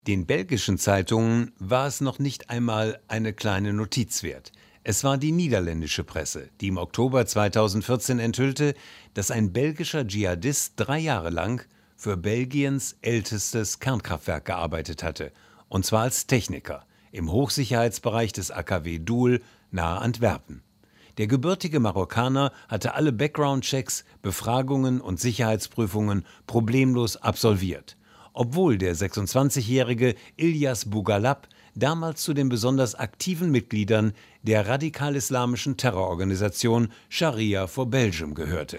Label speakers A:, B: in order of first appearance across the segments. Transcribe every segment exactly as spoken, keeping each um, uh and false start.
A: Den belgischen Zeitungen war es noch nicht einmal eine kleine Notiz wert. Es war die niederländische Presse, die im Oktober zweitausendvierzehn enthüllte, dass ein belgischer Dschihadist drei Jahre lang für Belgiens ältestes Kernkraftwerk gearbeitet hatte, und zwar als Techniker im Hochsicherheitsbereich des A K W Doel nahe Antwerpen. Der gebürtige Marokkaner hatte alle Background-Checks, Befragungen und Sicherheitsprüfungen problemlos absolviert, obwohl der sechsundzwanzigjährige Ilyas Bougalab damals zu den besonders aktiven Mitgliedern der radikal-islamischen Terrororganisation Sharia for Belgium gehörte.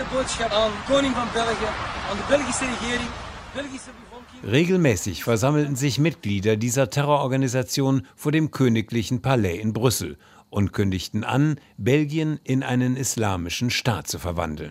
A: Regelmäßig versammelten sich Mitglieder dieser Terrororganisation vor dem königlichen Palais in Brüssel und kündigten an, Belgien in einen islamischen Staat zu verwandeln.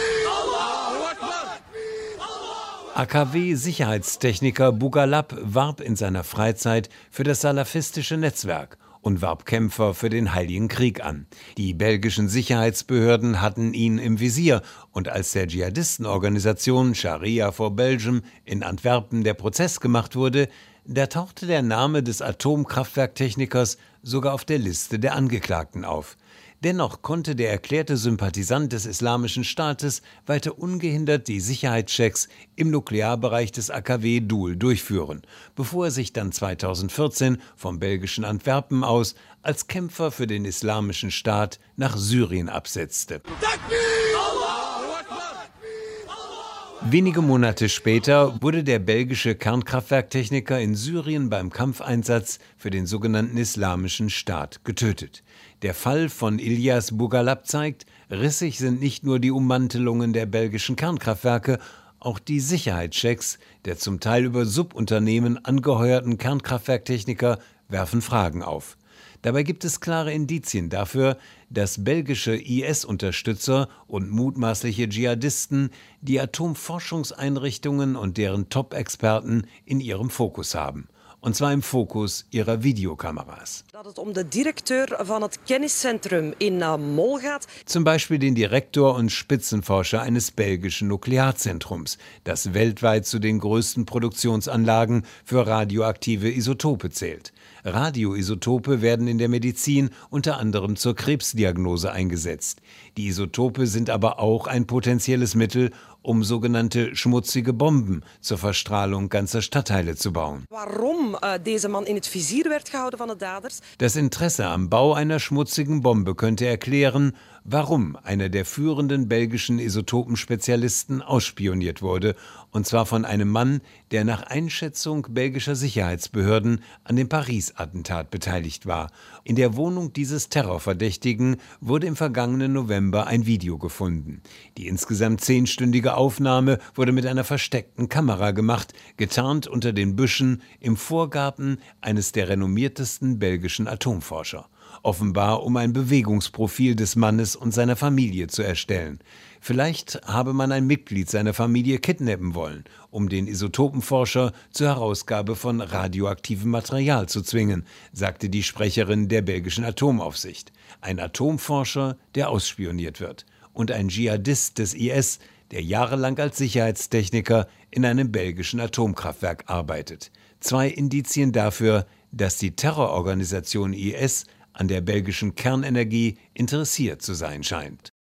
A: A K W-Sicherheitstechniker Bougalab warb in seiner Freizeit für das salafistische Netzwerk und warb Kämpfer für den Heiligen Krieg an. Die belgischen Sicherheitsbehörden hatten ihn im Visier, und als der Dschihadistenorganisation Sharia for Belgium in Antwerpen der Prozess gemacht wurde, da tauchte der Name des Atomkraftwerktechnikers sogar auf der Liste der Angeklagten auf. Dennoch konnte der erklärte Sympathisant des Islamischen Staates weiter ungehindert die Sicherheitschecks im Nuklearbereich des A K W Doel durchführen, bevor er sich dann zweitausendvierzehn vom belgischen Antwerpen aus als Kämpfer für den Islamischen Staat nach Syrien absetzte. Wenige Monate später wurde der belgische Kernkraftwerktechniker in Syrien beim Kampfeinsatz für den sogenannten Islamischen Staat getötet. Der Fall von Ilyas Bougalab zeigt, rissig sind nicht nur die Ummantelungen der belgischen Kernkraftwerke, auch die Sicherheitschecks der zum Teil über Subunternehmen angeheuerten Kernkraftwerktechniker werfen Fragen auf. Dabei gibt es klare Indizien dafür, dass belgische I S-Unterstützer und mutmaßliche Dschihadisten die Atomforschungseinrichtungen und deren Top-Experten in ihrem Fokus haben. Und zwar im Fokus ihrer Videokameras.
B: Dat het om de directeur van het kenniscentrum in Mol gaat.
A: Zum Beispiel den Direktor und Spitzenforscher eines belgischen Nuklearzentrums, das weltweit zu den größten Produktionsanlagen für radioaktive Isotope zählt. Radioisotope werden in der Medizin unter anderem zur Krebsdiagnose eingesetzt. Die Isotope sind aber auch ein potenzielles Mittel, um sogenannte schmutzige Bomben zur Verstrahlung ganzer Stadtteile zu bauen.
B: Warum uh, deze man in het vizier werd gehouden van de daders?
A: Das Interesse am Bau einer schmutzigen Bombe könnte erklären, warum einer der führenden belgischen Isotopenspezialisten ausspioniert wurde, und zwar von einem Mann, der nach Einschätzung belgischer Sicherheitsbehörden an dem Paris-Attentat beteiligt war. In der Wohnung dieses Terrorverdächtigen wurde im vergangenen November ein Video gefunden. Die insgesamt zehnstündige Aufnahme wurde mit einer versteckten Kamera gemacht, getarnt unter den Büschen im Vorgarten eines der renommiertesten belgischen Atomforscher. Offenbar um ein Bewegungsprofil des Mannes und seiner Familie zu erstellen. Vielleicht habe man ein Mitglied seiner Familie kidnappen wollen, um den Isotopenforscher zur Herausgabe von radioaktivem Material zu zwingen, sagte die Sprecherin der belgischen Atomaufsicht. Ein Atomforscher, der ausspioniert wird, und ein Dschihadist des I S, der jahrelang als Sicherheitstechniker in einem belgischen Atomkraftwerk arbeitet. Zwei Indizien dafür, dass die Terrororganisation I S an der belgischen Kernenergie interessiert zu sein scheint.